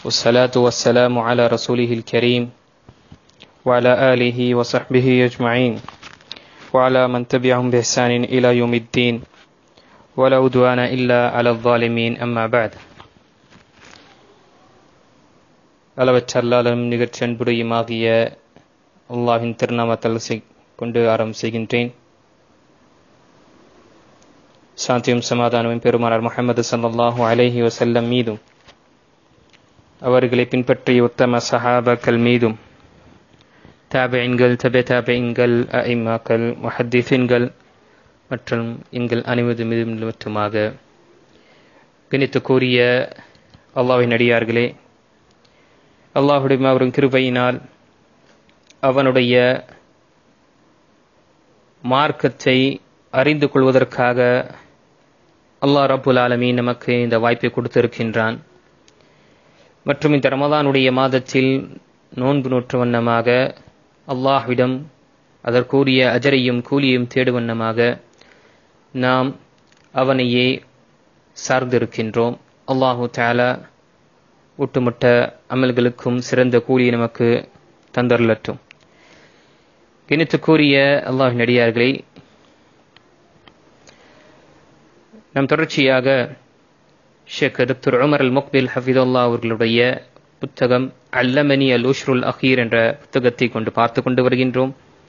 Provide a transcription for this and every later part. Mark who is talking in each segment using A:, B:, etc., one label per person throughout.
A: والصلاة والسلام على رسوله الكريم وعلى آله وصحبه أجمعين وعلى من تبعهم بإحسان إلى يوم الدين ولا عدوان إلا على الظالمين أما بعد. அளவற்றல்லாலும் நிகழ்ச்சன்புடையுமாகிய அல்லாஹின் திருநாமத்தால் கொண்டு ஆரம்பம் செய்கின்றேன். சாந்தியும் சமாதானமும் பெருமானார் முஹம்மது ஸல்லல்லாஹு அலைஹி வஸல்லம் மீதும் அவர்களை பின்பற்றிய உத்தம சஹாபாக்கள் மீதும் தாபிஈன்கள், தபீன்கள், அஇம்மாக்கள், முஹத்திஸீன்கள் மற்றும் எங்கள் அனைவரும் மீதும் மட்டுமாக. கணித்துக்குரிய அல்லாஹ்வின் அடியார்களே, அல்லாஹ்வுடைய மாபெரும் கிருபையினால் அவனுடைய மார்க்கத்தை அறிந்து கொள்வதற்காக அல்லாஹ் ரப்புல் ஆலமீன் நமக்கு இந்த வாய்ப்பை கொடுத்திருக்கின்றான். மற்றும் இந்த ரமதானுடைய மாதத்தில் நோன்பு நோற்று வண்ணமாக அல்லாஹ்விடம் அதற்குரிய அஜரையும் கூலியையும் தேடும் வண்ணமாக நாம் அவனையே சார்ந்திருக்கின்றோம். அல்லாஹு தஆலா ஒட்டுமொத்த அமல்களுக்கும் சிறந்த கூலியை நமக்கு தந்தருளட்டும். கணித்துக்குரிய அல்லாஹ்வின் அடியார்களை, நாம் தொடர்ச்சியாக ஷேக் டாக்டர் உமர் அல் முக்பில் ஹஃபிதுல்லாஹ் அவர்களுடைய புத்தகம் அல்லமனி அல் உஷ்ருல் அஹீர் என்ற புத்தகத்தை கொண்டு பார்த்து கொண்டு வருகின்றோம்.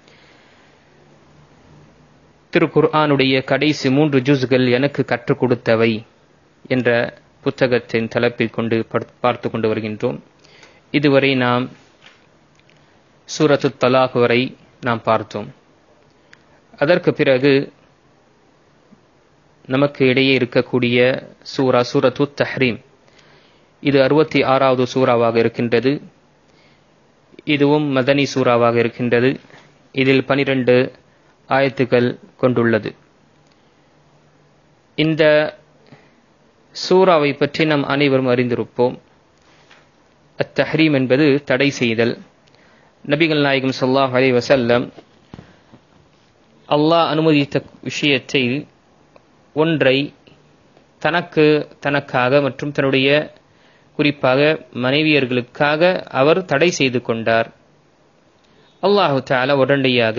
A: திருக்குர்ஆனுடைய கடைசி 3 ஜுஸ்கள் எனக்கு கற்றுக் கொடுத்தவை என்ற புத்தகத்தின் தலைப்பில் கொண்டு பார்த்து கொண்டு வருகின்றோம். இதுவரை நாம் சூரத்து தலாக் வரை நாம் பார்த்தோம். அதற்கு பிறகு நமக்கு இடையே இருக்கக்கூடிய சூரத்து தஹ்ரீம், இது 66வது சூறாவாக இருக்கின்றது. இதுவும் மதனி சூறாவாக இருக்கின்றது. இதில் 12 ஆயத்துக்கள் கொண்டுள்ளது. இந்த சூறாவை பற்றி நாம் அனைவரும் அறிந்திருப்போம். அத்தஹ்ரீம் என்பது தடை செய்தல். நபிகள் நாயகம் ஸல்லல்லாஹு அலைஹி வஸல்லம் அல்லாஹ் அனுமதித்த விஷயத்தை ஒன்றை தனக்காக மற்றும் தன்னுடைய குறிப்பாக மனைவியர்களுக்காக அவர் தடை செய்து கொண்டார். அல்லாஹு தஆலா உடனடியாக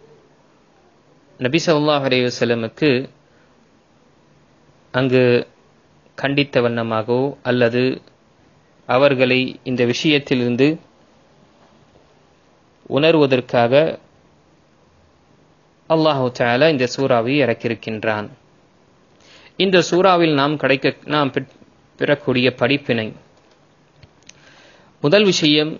A: நபி ஸல்லல்லாஹு அலைஹி வஸல்லமுக்கு அங்கு கண்டித்த வண்ணமாகவோ அல்லது அவர்களை இந்த விஷயத்திலிருந்து உணர்வதற்காக அல்லாஹு தஆலா இந்த சூறாவை இறக்கியிருக்கின்றான். இந்த சூறாவில் நாம் பெறக்கூடிய படிப்பினை, முதல் விஷயம்,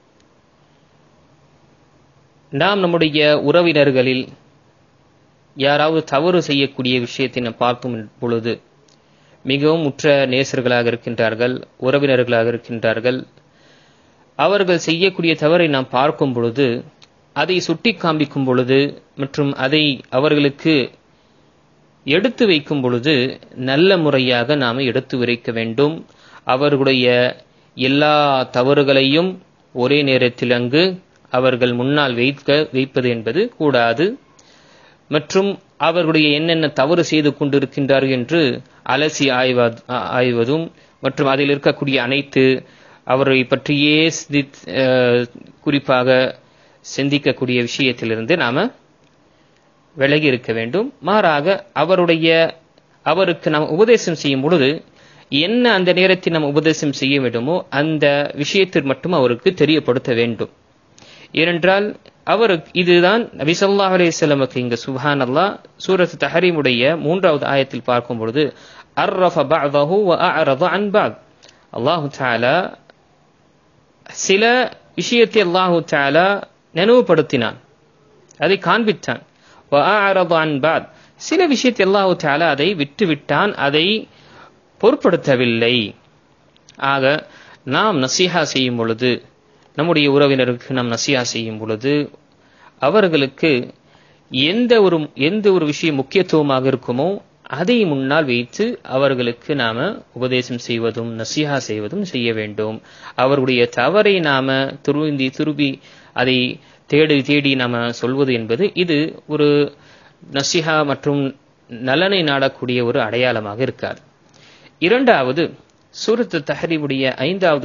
A: நாம் நம்முடைய உறவினர்களில் யாராவது தவறு செய்யக்கூடிய விஷயத்தை நாம் பார்க்கும் பொழுது மிகவும் உற்ற நேசர்களாக இருக்கின்றார்கள், உறவினர்களாக இருக்கின்றார்கள். அவர்கள் செய்யக்கூடிய தவறை நாம் பார்க்கும் பொழுது, அதை சுட்டி காண்பிக்கும் பொழுது மற்றும் அதை அவர்களுக்கு எடுத்து வைக்கும் பொழுது நல்ல முறையாக நாம் எடுத்து வைக்க வேண்டும். அவர்களுடைய எல்லா தவறுகளையும் ஒரே நேரத்தில் அங்கு அவர்கள் முன்னால் வைப்பது என்பது கூடாது. மற்றும் அவர்களுடைய என்னென்ன தவறு செய்து கொண்டிருக்கின்றார்கள் என்று அலசி ஆய்வதும் மற்றும் அதில் இருக்கக்கூடிய அனைத்து அவரை பற்றியே குறிப்பாக சிந்திக்கக்கூடிய விஷயத்திலிருந்து நாம விலகி இருக்க வேண்டும். மாறாக அவருக்கு நாம் உபதேசம் செய்யும் பொழுது என்ன அந்த நேரத்தில் நாம் உபதேசம் செய்ய வேண்டுமோ அந்த விஷயத்தில் மட்டும் அவருக்கு தெரியப்படுத்த வேண்டும். ஏனென்றால் இதுதான் நபி ஸல்லல்லாஹு அலைஹி வஸல்லமுக்கு இங்கு சுப்ஹானல்லாஹ் சூரத்து தஹ்ரீமுடைய 3வது ஆயத்தில் பார்க்கும் பொழுது அர்ரஃப பஅதஹு வ அஅரத அன் பஅத், அல்லாஹு தஆலா சில விஷயத்தை அல்லாஹு தஆலா நினைவுபடுத்தினான், அதை காண்பித்தான். வ அஅரத அன் பஅத், சில விஷயத்தை அல்லாஹு தஆலா அதை விட்டுவிட்டான், அதை பொருட்படுத்தவில்லை. ஆக நாம் நசீஹா செய்யும் பொழுது, நம்முடைய உறவினருக்கு நாம் நசீஹா செய்யும் பொழுது அவர்களுக்கு எந்த ஒரு விஷயம் முக்கியத்துவமாக இருக்குமோ அதை முன்னால் வைத்து அவர்களுக்கு நாம உபதேசம் செய்வதும் நசீஹா செய்வதும் செய்ய வேண்டும். அவர்களுடைய தவறை நாம துருவி அதை தேடி நாம சொல்வது என்பது இது ஒரு நசீஹா மற்றும் நலனை நாடக்கூடிய ஒரு அடையாளமாக இருக்காது. இரண்டாவது, சூரத்து தஹ்ரீமுடைய 5வது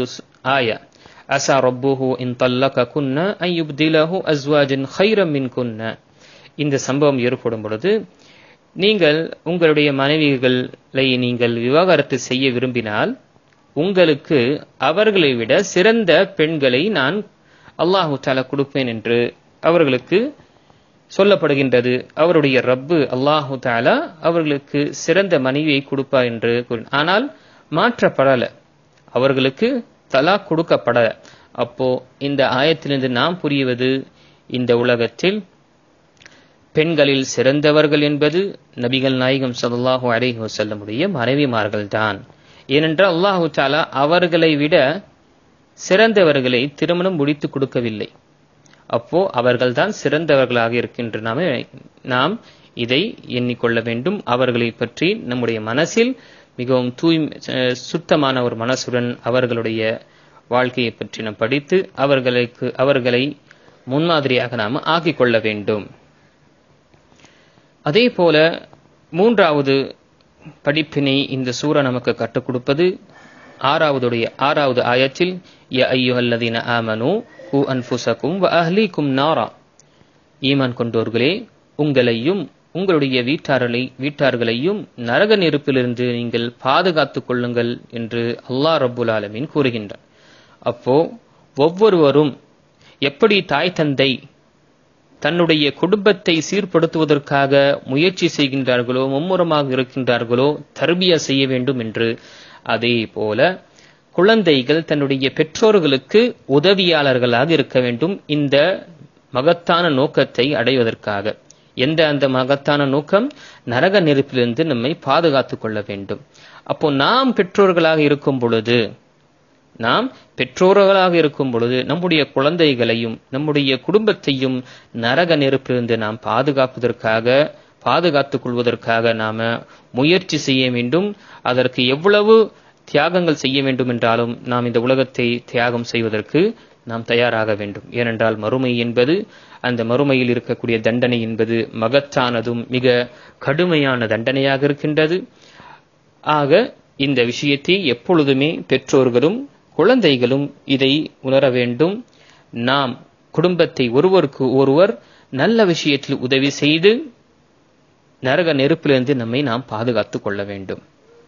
A: ஆயா அஸா ரப்புஹு இன் தல்லககுன்ன அன் யுப்திலஹு அஸ்வாஜன் கைரம் மின்குன்ன. இந்த சம்பவம் ஏற்படும் பொழுது நீங்கள் உங்களுடைய மனைவிகளை நீங்கள் விவாகரத்து செய்ய விரும்பினால் உங்களுக்கு அவர்களை விட சிறந்த பெண்களை நான் அல்லாஹு தஆலா கொடுப்பேன் என்று அவர்களுக்கு சொல்லப்படுகின்றது. அவருடைய ரப்பு அல்லாஹு தஆலா அவர்களுக்கு சிறந்த மனைவியை கொடுப்பார் என்று கூறினார். ஆனால் மாற்றப்படல, அவர்களுக்கு தலாக் கொடுக்கப்பட. அப்போ இந்த ஆயத்திலிருந்து நாம் புரிவது, இந்த உலகத்தில் பெண்களில் சிறந்தவர்கள் என்பது நபிகள் நாயகம் ஸல்லல்லாஹு அலைஹி வஸல்லமுடைய மனைவிமார்கள்தான். ஏனென்றால் அல்லாஹு தஆலா அவர்களை விட சிறந்தவர்களை திருமணம் முடித்து கொடுக்கவில்லை. அப்போ அவர்கள்தான் சிறந்தவர்களாக இருக்கின்ற நாம் இதை எண்ணிக்கொள்ள வேண்டும். அவர்களை பற்றி நம்முடைய மனசில் மிகவும் சுத்தமான ஒரு மனசுடன் அவர்களுடைய வாழ்க்கையை பற்றி நாம் படித்து அவர்களை முன்மாதிரியாக நாம் ஆக்கிக் கொள்ள வேண்டும். அதே போல மூன்றாவது படிப்பினை இந்த சூரா நமக்கு கற்றுக் கொடுப்பது ஆறாவது ஆயத்தில் யா அய்யுஹல்லதீன ஆமனூ கூ அன்ஃபுஸகும் வ அஹ்லீக்கும் நாரா. ஈமான் கொண்டோர்களே, உங்களையும் உங்களுடைய வீட்டார்களையும் நரக நெருப்பிலிருந்து நீங்கள் பாதுகாத்துக் கொள்ளுங்கள் என்று அல்லாஹ் ரப்புல் ஆலமீன் கூறுகின்றார். அப்போ ஒவ்வொருவரும் எப்படி தாய் தந்தை தன்னுடைய குடும்பத்தை சீர்படுத்துவதற்காக முயற்சி செய்கின்றார்களோ, மும்முரமாக இருக்கின்றார்களோ, தர்பியா செய்ய வேண்டும் என்று, அதே போல குழந்தைகள் தன்னுடைய பெற்றோர்களுக்கு உதவியாளர்களாக இருக்க வேண்டும் இந்த மகத்தான நோக்கத்தை அடைவதற்காக. அந்த மகத்தான நோக்கம் நரக நெருப்பிலிருந்து நம்மை பாதுகாத்துக் கொள்ள வேண்டும். அப்போ நாம் பெற்றோர்களாக இருக்கும் பொழுது நம்முடைய குழந்தைகளையும் நம்முடைய குடும்பத்தையும் நரக நெருப்பிலிருந்து நாம் பாதுகாத்துக் கொள்வதற்காக நாம முயற்சி செய்ய வேண்டும். அதற்கு எவ்வளவு தியாகங்கள் செய்ய வேண்டும் என்றாலும் நாம் இந்த உலகத்தை தியாகம் செய்வதற்கு நாம் தயாராக வேண்டும். ஏனென்றால் மறுமை என்பது, அந்த மறுமையில் இருக்கக்கூடிய தண்டனை என்பது மகத்தானதும் மிக கடுமையான தண்டனையாக இருக்கின்றது. ஆக இந்த விஷயத்தை எப்பொழுதுமே பெற்றோர்களும் குழந்தைகளும் இதை உணர வேண்டும். நாம் குடும்பத்தை ஒருவருக்கு ஒருவர் நல்ல விஷயத்தில் உதவி செய்து நரக நெருப்பிலிருந்து நம்மை நாம் பாதுகாத்துக் கொள்ள வேண்டும்.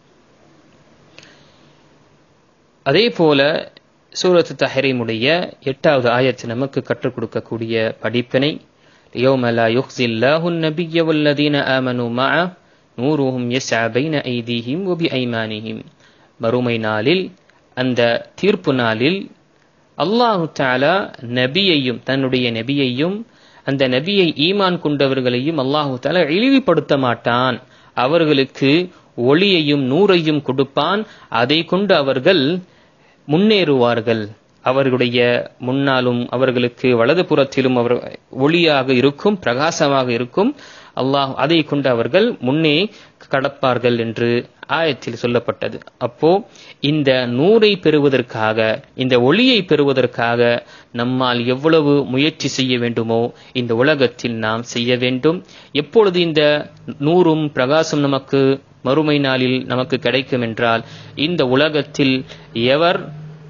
A: அதே போல சூரத்து தஹரீமுடைய 8வது ஆயத்து நமக்கு கற்றுக் கொடுக்கக்கூடிய படிப்பினை யௌம லா யுக்ஸில்லாஹுன் நபிய்ய வல்லதீன ஆமனூ மஅ நூருஹும் யஸ்ஆ பைன ஐதீஹிம் வ பிஐமானிஹிம். மறுமை நாளில், அந்த தீர்ப்பு நாளில் அல்லாஹு தஆலா நபியையும் தன்னுடைய நபியையும் அந்த நபியை ஈமான் கொண்டவர்களையும் அல்லாஹு தஆலா இழிவுபடுத்த மாட்டான். அவர்களுக்கு ஒளியையும் நூரையும் கொடுப்பான். அதை கொண்டு அவர்கள் முன்னேறுவார்கள். அவர்களுடைய முன்னாலும் அவர்களுக்கு வலது புறத்திலும் அவர் ஒளியாக இருக்கும், பிரகாசமாக இருக்கும். அல்லாஹ் அதை கொண்டு அவர்கள் முன்னே கடப்பார்கள் என்று ஆயத்தில் சொல்லப்பட்டது. அப்போ இந்த நூரை பெறுவதற்காக, இந்த ஒளியை பெறுவதற்காக நம்மால் எவ்வளவு முயற்சி செய்ய வேண்டுமோ இந்த உலகத்தில் நாம் செய்ய வேண்டும். எப்பொழுது இந்த நூறும் பிரகாசம் நமக்கு மறுமை நாளில் நமக்கு கிடைக்கும் என்றால், இந்த உலகத்தில் எவர்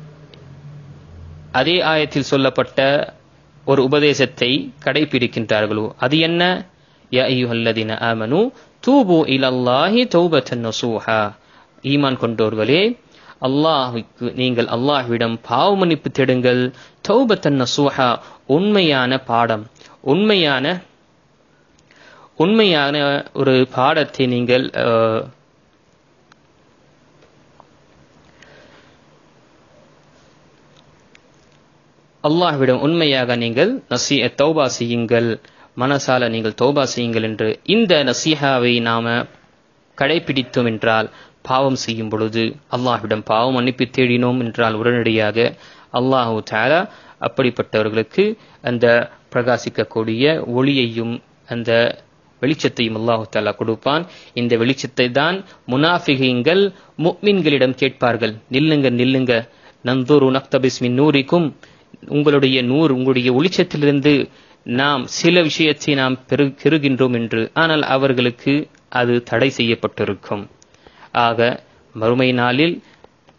A: அதே ஆயத்தில் சொல்லப்பட்ட ஒரு உபதேசத்தை கடைபிடிக்கின்றார்களோ, அது என்ன? யா அய்யுஹல்லதீன ஆமனூ தூபு இலல்லாஹி தௌபத்தன் நஸூஹா. ஈமான் கொண்டோர்களே, நீங்கள் அல்லாஹ்விடம் பாவ மன்னிப்பு தேடுங்கள். தௌபத்தன் நஸூஹா, உண்மையான பாடம், உண்மையான ஒரு பாடத்தை நீங்கள் அல்லாஹ்விடம் உண்மையாக நீங்கள் தௌபா செய்யுங்கள், மனசால நீங்கள் தௌபா செய்யுங்கள் என்று இந்த நசீஹாவை நாம கடைபிடித்தோம் என்றால், பாவம் செய்யும் பொழுது அல்லாஹ்விடம் பாவம் மன்னிப்பு தேடினோம் என்றால் உடனடியாக அல்லாஹு தஆலா அப்படிப்பட்டவர்களுக்கு அந்த பிரகாசிக்கக்கூடிய ஒளியையும் அந்த வெளிச்சத்தையும் அல்லாஹு தஆலா கொடுப்பான். இந்த வெளிச்சத்தை தான் முனாஃபிகீன்கள் முஃமின்களிடம் கேட்பார்கள். நில்லுங்க, நன்துரு நக்தபிஸ் மின் நூரிக்கும், உங்களுடைய ஒளிச்சத்திலிருந்து நாம் சில விஷயத்தை நாம் பெறுகின்றோம் என்று. ஆனால் அவர்களுக்கு அது தடை செய்யப்பட்டிருக்கும். ஆக மறுமை நாளில்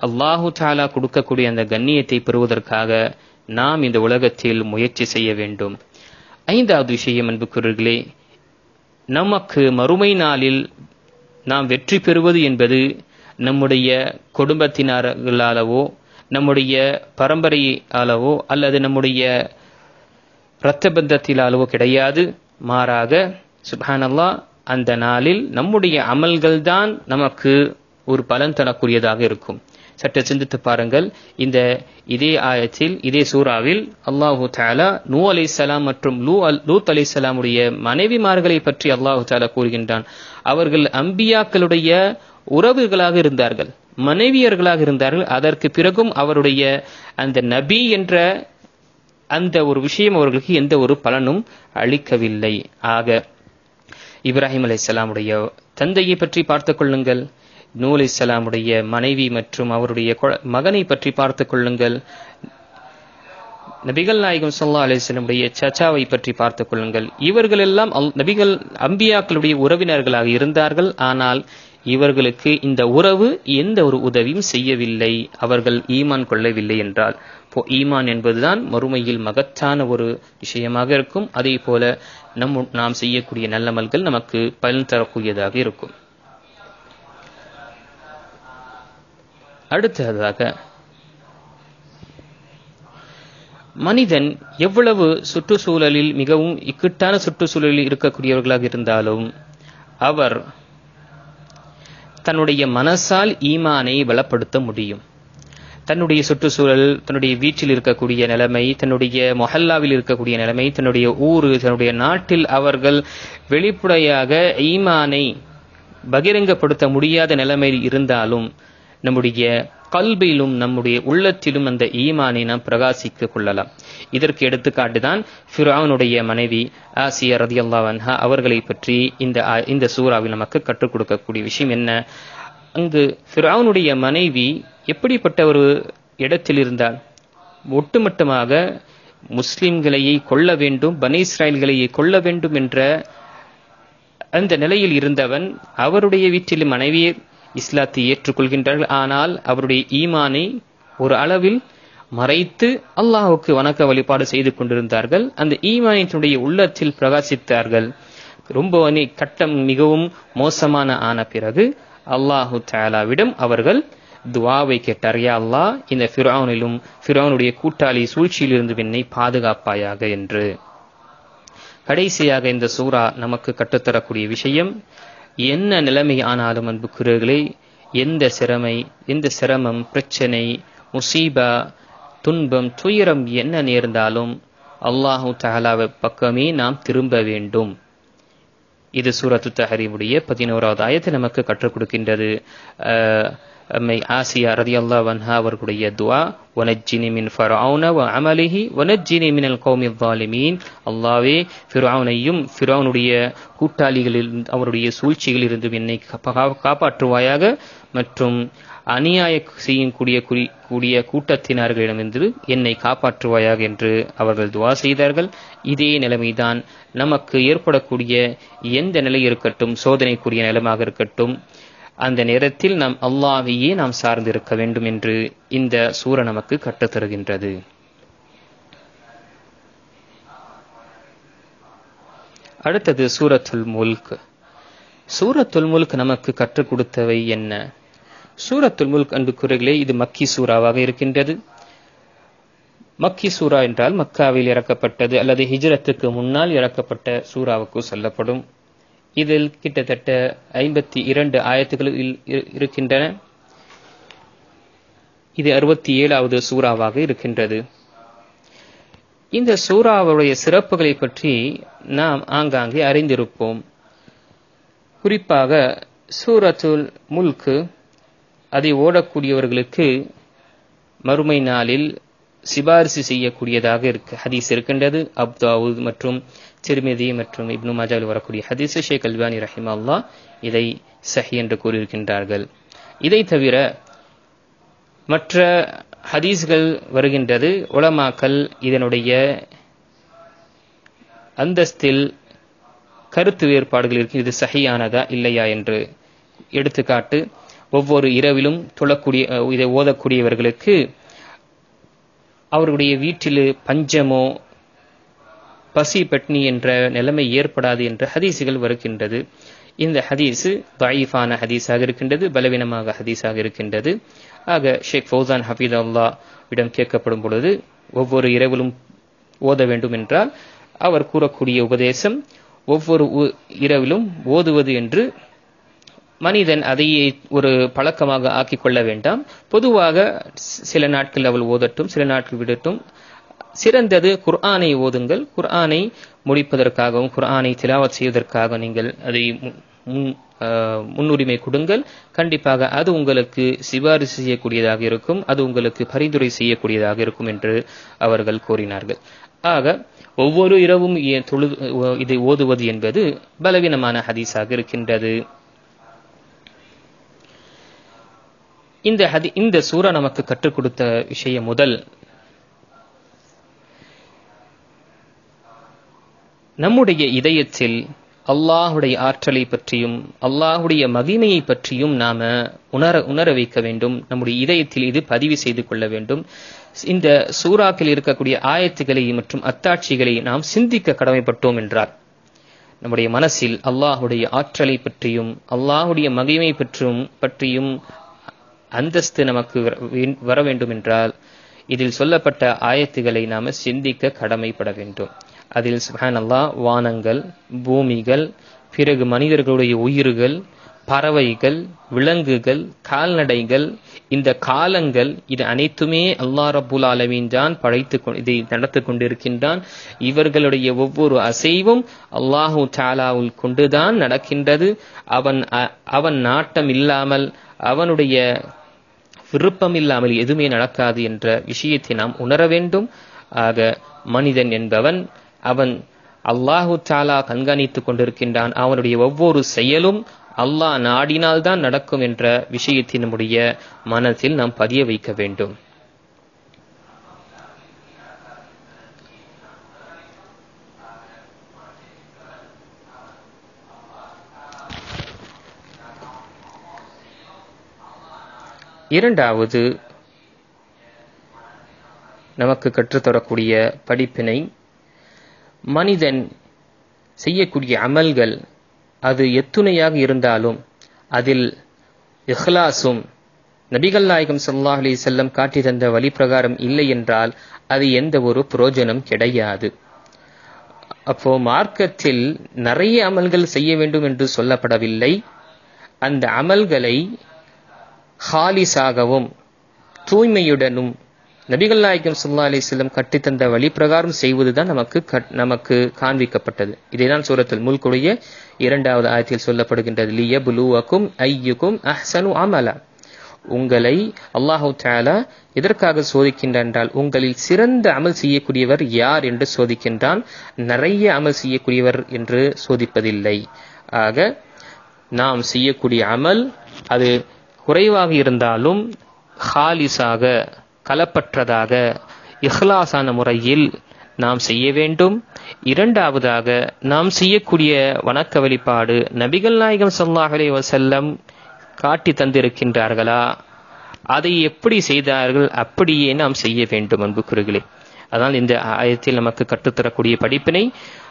A: அல்லாஹு தஆலா கொடுக்கக்கூடிய அந்த கண்ணியத்தை பெறுவதற்காக நாம் இந்த உலகத்தில் முயற்சி செய்ய வேண்டும். 5வது விஷயம் அன்புக்குரியவர்களே, நமக்கு மறுமை நாளில் நாம் வெற்றி பெறுவது என்பது நம்முடைய குடும்பத்தினர்களாலவோ நம்முடைய பரம்பரையாலவோ அல்லது நம்முடைய இரத்த பந்தத்திலாலவோ கிடையாது. மாறாக சுப்ஹானல்லாஹ், அந்த நாளில் நம்முடைய அமல்கள் தான் நமக்கு ஒரு பலன் தரக்கூடியதாக இருக்கும். சற்று சிந்தித்து பாருங்கள். இதே ஆயத்தில், இதே சூறாவில் அல்லாஹு தஆலா நூ அலைஹிஸ்ஸலாம் மற்றும் லூத் அலைஹிஸ்ஸலாமுடைய மனைவிமார்களை பற்றி அல்லாஹு தஆலா கூறுகின்றான். அவர்கள் அம்பியாக்களுடைய உறவுகளாக இருந்தார்கள், மனைவியர்களாக இருந்தார்கள். அதற்கு பிறகும் அவருடைய அந்த நபி என்ற அந்த ஒரு விஷயம் அவர்களுக்கு எந்த ஒரு பலனும் அளிக்கவில்லை. ஆக இப்ராஹிம் அலைஹிஸ்ஸலாமுடைய தந்தையை பற்றி பார்த்துக் கொள்ளுங்கள், நூ அலைஹிஸ்ஸலாமுடைய மனைவி மற்றும் அவருடைய மகனை பற்றி பார்த்துக் கொள்ளுங்கள், நபிகள் நாயகம் ஸல்லல்லாஹு அலைஹி வஸல்லம் சச்சாவை பற்றி பார்த்துக் கொள்ளுங்கள். இவர்கள் எல்லாம் நபிகள் அம்பியாக்களுடைய உறவினர்களாக இருந்தார்கள். ஆனால் இவர்களுக்கு இந்த உறவு எந்த ஒரு உதவியும் செய்யவில்லை, அவர்கள் ஈமான் கொள்ளவில்லை என்றால். ஈமான் என்பதுதான் மறுமையில் மகத்தான ஒரு விஷயமாக இருக்கும். அதே போல நாம் செய்யக்கூடிய நல்லமல்கள் நமக்கு பலன் தரக்கூடியதாக இருக்கும். அடுத்ததாக, மனிதன் எவ்வளவு சுற்றுச்சூழலில் மிகவும் இக்கட்டான சுற்றுச்சூழலில் இருக்கக்கூடியவர்களாக இருந்தாலும் அவர் தன்னுடைய மனசால் ஈமானை பலப்படுத்த முடியும். தன்னுடைய சுற்றுச்சூழல், தன்னுடைய வீட்டில் இருக்கக்கூடிய நிலைமை, தன்னுடைய மொஹல்லாவில் இருக்கக்கூடிய நிலைமை, தன்னுடைய ஊரு, தன்னுடைய நாட்டில் அவர்கள் வெளிப்படையாக ஈமானை பகிரங்கப்படுத்த முடியாத நிலைமையில் இருந்தாலும் நம்முடைய கல்பிலும் நம்முடைய உள்ளத்திலும் அந்த ஈமானை நாம் பிரகாசிக்க கொள்ளலாம். இதற்கு எடுத்துக்காட்டுதான் ஃபிரௌனுடைய மனைவி ஆசியா ரலியல்லாஹு அன்ஹா அவர்களை பற்றி இந்த சூறாவில் நமக்கு கற்றுக் கொடுக்கக்கூடிய விஷயம் என்ன? அங்கு ஃபிரௌனுடைய மனைவி எப்படிப்பட்ட ஒரு இடத்தில் இருந்தால், ஒட்டுமொத்தமாக முஸ்லிம்களையே கொல்ல வேண்டும், பனி இஸ்ராயல்களையே கொல்ல வேண்டும் என்ற அந்த நிலையில் இருந்தவன். அவருடைய வீட்டில் மனைவியை இஸ்லாத்தை ஏற்றுக்கொள்கின்றார்கள். ஆனால் அவருடைய ஈமானை ஒரு அளவில் மறைத்து அல்லாஹ்வுக்கு வணக்க வழிபாடு செய்து கொண்டிருந்தார்கள். அந்த ஈமானினுடைய உள்ளத்தில் பிரகாசித்தார்கள். ரொம்ப கட்டம் மிகவும் மோசமான ஆன பிறகு அல்லாஹு தஆலாவிடம் அவர்கள் துஆவை கேட்டார். யா அல்லாஹ், இந்த ஃபிரௌனுடைய கூட்டாளி சூழ்ச்சியிலிருந்து என்னை பாதுகாப்பாயாக என்று. கடைசியாக இந்த சூரா நமக்கு கற்றுத்தரக்கூடிய விஷயம், என்ன நிலைமை ஆனாலும் அன்புக்குரியவர்களே, எந்த சிரமம், பிரச்சனை, முசீபா, துன்பம், துயரம் என்ன நேர்ந்தாலும் அல்லாஹு தஆலாவை பக்கமே நாம் திரும்ப வேண்டும். இது சூரத்து தஹரீமுடைய 11வது ஆயத்தை நமக்கு கற்றுக் கொடுக்கின்றது. ஆசியா ரலியல்லாஹு அன்ஹா அவர்களுடைய துஆ, வனஜ்ஜினி மின் ஃபர்அவுன வ அமலிஹி வனஜ்ஜினி மினல் கௌமில் ஸாலிமீன். அல்லாஹ்வே, ஃபிரௌனையும் ஃபிரௌனுடைய கூட்டாளிகளில் அவருடைய சூழ்ச்சிகளிலிருந்து என்னை காப்பாற்றுவாயாக மற்றும் அநியாய செய்யக்கூடிய கூட்டத்தினர்களிடமிருந்து என்னை காப்பாற்றுவாயாக என்று அவர்கள் துஆ செய்தார்கள். இதே நிலைமைதான் நமக்கு ஏற்படக்கூடிய எந்த நிலை இருக்கட்டும், சோதனைக்குரிய நிலைமாக இருக்கட்டும், அந்த நேரத்தில் நாம் அல்லாஹ்வையே நாம் சார்ந்திருக்க வேண்டும் என்று இந்த சூரா நமக்கு கற்றுத்தருகின்றது. அடுத்தது சூரத்துல் முல்க். சூரத்துல் முல்க் நமக்கு கற்றுக் கொடுத்தவை என்ன? சூரத்துல் முல்க் அன்புக்குரியவர்களே, இது மக்கி சூறாவாக இருக்கின்றது. மக்கி சூரா என்றால் மக்காவில் இறக்கப்பட்டது அல்லது ஹிஜ்ரத்துக்கு முன்னால் இறக்கப்பட்ட சூறாவுக்கு சொல்லப்படும். இதில் கிட்டத்தட்ட 52 ஆயத்துகள் இருக்கின்றன. இது 67வது சூறாவாக இருக்கின்றது. இந்த சூறாவுடைய சிறப்புகளை பற்றி நாம் ஆங்காங்கே அறிந்திருப்போம். குறிப்பாக சூரத்துல் முல்க் அதை ஓடக்கூடியவர்களுக்கு மறுமை நாளில் சிபாரிசு செய்யக்கூடியதாக ஹதீஸ் இருக்கின்றது. அப்தாவுத் மற்றும் திர்மிதி மற்றும் இப்னு மாஜாவில் வரக்கூடிய ஹதீஸ். ஷேக் அல்பானி ரஹிமஹுல்லாஹ் இதை சஹீஹ் என்று கூறியிருக்கின்றார்கள். இதை தவிர மற்ற ஹதீஸ்கள் வருகின்றது. உலமாக்கள் இதனுடைய அந்தஸ்தில் கருத்து வேறுபாடுகள் இருக்கு, இது சஹீஹானதா இல்லையா என்று. எடுத்துக்காட்டு, ஒவ்வொரு இரவிலும் தொழக்கூடிய இதை ஓதக்கூடியவர்களுக்கு அவருடைய வீட்டில் பஞ்சமோ பசி பட்னி என்ற நிலைமை ஏற்படாது என்ற ஹதீசுகள் வருகின்றது. இந்த ஹதீஸு தஈஃபான ஹதீஸாக இருக்கின்றது, பலவீனமாக ஹதீஸாக இருக்கின்றது. ஆக ஷேக் ஃபௌசான் ஹஃபீதுல்லாஹ் இடம் கேட்கப்படும் பொழுது ஒவ்வொரு இரவிலும் ஓத வேண்டும் என்றால் அவர் கூறக்கூடிய உபதேசம் ஒவ்வொரு இரவிலும் ஓதுவது என்று மனிதன் அதையே ஒரு பழக்கமாக ஆக்கிக் கொள்ள வேண்டாம். பொதுவாக சில நாட்கள் அவள் ஓதட்டும், சில நாட்கள் விடட்டும். சிறந்தது குர்ஆனை ஓதுங்கள். குர்ஆனை முடிப்பதற்காகவும் குர்ஆனை திலாவத் செய்வதற்காக நீங்கள் அதை முன்னுரிமை கொடுங்கள். கண்டிப்பாக அது உங்களுக்கு சிபாரிசு செய்யக்கூடியதாக இருக்கும், அது உங்களுக்கு பரிந்துரை செய்யக்கூடியதாக இருக்கும் என்று அவர்கள் கூறினார்கள். ஆக ஒவ்வொரு இரவும் இதை ஓதுவது என்பது பலவீனமான ஹதீஸாக இருக்கின்றது. இந்த சூரா நமக்கு கற்றுக் கொடுத்த விஷயம் முதல் நம்முடைய இதயத்தில் அல்லாஹுடைய ஆற்றலை பற்றியும் அல்லாஹுடைய மகிமையை பற்றியும் நாம உணர வைக்க வேண்டும். நம்முடைய இதயத்தில் இது பதிவு செய்து கொள்ள வேண்டும். இந்த சூறாக்களில் இருக்கக்கூடிய ஆயத்துக்களை மற்றும் அத்தாட்சிகளை நாம் சிந்திக்க கடமைப்பட்டோம் என்றார் நம்முடைய மனசில் அல்லாஹுடைய ஆற்றலை பற்றியும் அல்லாஹுடைய மகிமை பற்றியும் அந்தஸ்து நமக்கு வர வேண்டும் என்றால் இதில் சொல்லப்பட்ட ஆயத்துகளை நாம சிந்திக்க கடமைப்பட வேண்டும். அதில் சுப்ஹானல்லாஹ் வானங்கள், பூமிகள், பிறகு மனிதர்களுடைய உயிர்கள், பறவைகள், விலங்குகள், கால்நடைகள், இந்த காலங்கள், இது அனைத்துமே அல்லாஹ் ரப்புல் ஆலமீன் தான் படைத்து இதை நடத்தி கொண்டிருக்கின்றான். இவர்களுடைய ஒவ்வொரு அசைவும் அல்லாஹு தஆலாவுல் கொண்டுதான் நடக்கின்றது. அவன் நாட்டம் இல்லாமல் அவனுடைய விருப்பம் இல்லாமல் எதுவுமே நடக்காது என்ற விஷயத்தை நாம் உணர வேண்டும். ஆக மனிதன் என்பவன் அவன் அல்லாஹு தஆலா கண்காணித்துக் கொண்டிருக்கின்றான். அவனுடைய ஒவ்வொரு செயலும் அல்லாஹ் நாடினால்தான் நடக்கும் என்ற விஷயத்தை நம்முடைய மனத்தில் நாம் பதிய வைக்க வேண்டும். இரண்டாவது நமக்கு கற்றுத்தரக்கூடிய படிப்பினை, மனிதன் செய்யக்கூடிய அமல்கள் அது எத்துணையாக இருந்தாலும் அதில் இஹ்லாஸும் நபிகள் நாயகம் ஸல்லல்லாஹு அலைஹி வஸல்லம் காட்டி தந்த வழி பிரகாரம் இல்லை என்றால் அது எந்த ஒரு பிரயோஜனம் கிடையாது. அப்போ மார்க்கத்தில் நிறைய அமல்கள் செய்ய வேண்டும் என்று சொல்லப்படவில்லை. அந்த அமல்களை ஹாலிஸாகவும் தூய்மையுடனும் நபிகள் நாயகம் ஸல்லல்லாஹு அலைஹி வஸல்லம் கட்டித்தந்த வழி பிரகாரம் செய்வதுதான் நமக்கு காண்பிக்கப்பட்டது. இதைதான் சூரத்துல் முல்குடைய 2வது ஆயத்தில் சொல்லப்படுகின்றது. லியப்லுவக்கும் அய்யுக்கும் அஹ்ஸனு அமலா. உங்களை அல்லாஹு தஆலா எதற்காக சோதிக்கின்றான் என்றால் உங்களில் சிறந்த அமல் செய்யக்கூடியவர் யார் என்று சோதிக்கின்றான். நிறைய அமல் செய்யக்கூடியவர் என்று சோதிப்பதில்லை. ஆக நாம் செய்யக்கூடிய அமல் அது குறைவாக இருந்தாலும் ஹாலிஸாக, கலப்பற்றதாக, இஹ்லாஸான முறையில் நாம் செய்ய வேண்டும். இரண்டாவதாக நாம் செய்யக்கூடிய வணக்க வழிபாடு நபிகள் நாயகம் ஸல்லல்லாஹு அலைஹி வஸல்லம் காட்டி தந்திருக்கின்றார்களா, அதை எப்படி செய்தார்கள் அப்படியே நாம் செய்ய வேண்டும் அன்புக்குரியவர்களே. அதனால் இந்த ஆயத்தில் நமக்கு கற்றுத்தரக்கூடிய படிப்பினை,